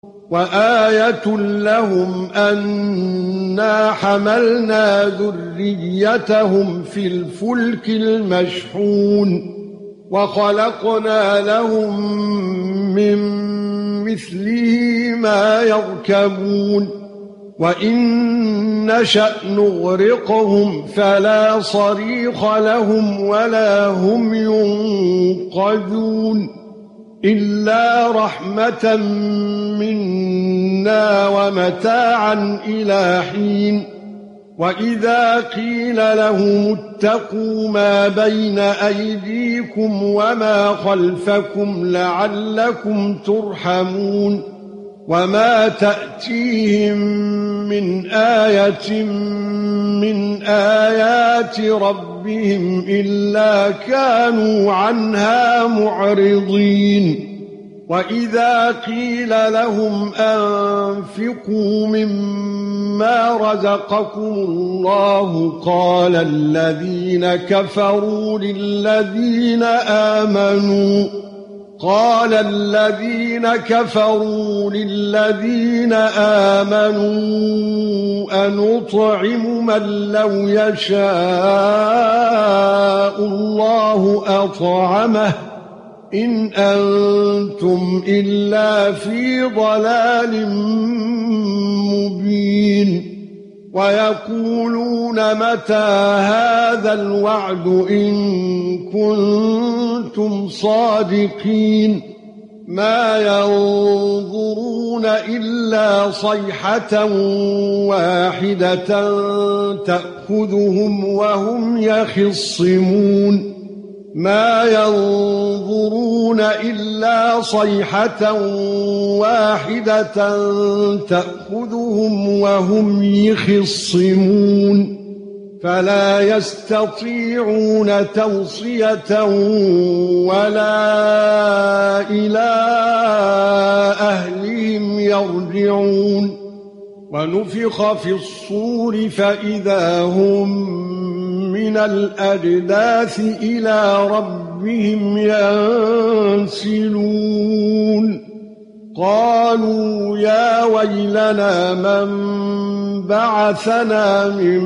وآية لهم أنا حملنا ذريتهم في الفلك المشحون وخلقنا لهم من مثله ما يركبون وإن نشأ نغرقهم فلا صريخ لهم ولا هم ينقذون إلا رحمة منا ومتاعا إلى حين وإذا قيل لهم اتقوا ما بين أيديكم وما خلفكم لعلكم ترحمون وما تأتيهم من آية من آيات ربهم إلا كانوا عنها معرضين وإذا قيل لهم أنفقوا مما رزقكم الله قال الذين كفروا للذين آمنوا أنطعم من لو يشاء الله أطعمه إن أنتم إلا في ضلال مبين ويقولون متى هذا الوعد إن كنتم صادقين ما ينظرون إلا صيحة واحدة تأخذهم وهم يخصمون ما ينظرون إلا صيحة واحدة تأخذهم وهم يخصمون فلا يستطيعون توصية ولا إلى أهلهم يرجعون ونفخ في الصور فإذا هم من الأجداث إلى ربهم ينسلون قالوا يا ويلنا من بعثنا من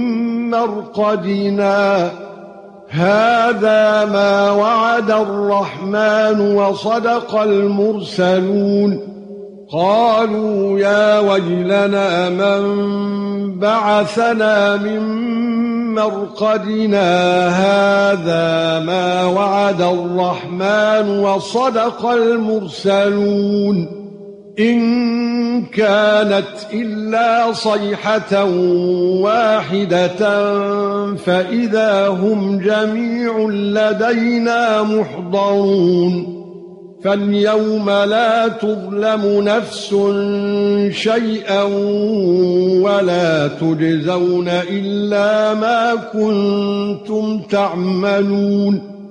مرقدنا هذا ما وعد الرحمن وصدق المرسلون قالوا يا ويلنا من بعثنا من مرقدنا هذا ما وعد الرحمن وصدق المرسلون إن كانت إلا صيحة واحدة فإذا هم جميع لدينا محضرون فاليوم لا تظلم نفس شيئا ولا تجزون إلا ما كنتم تعملون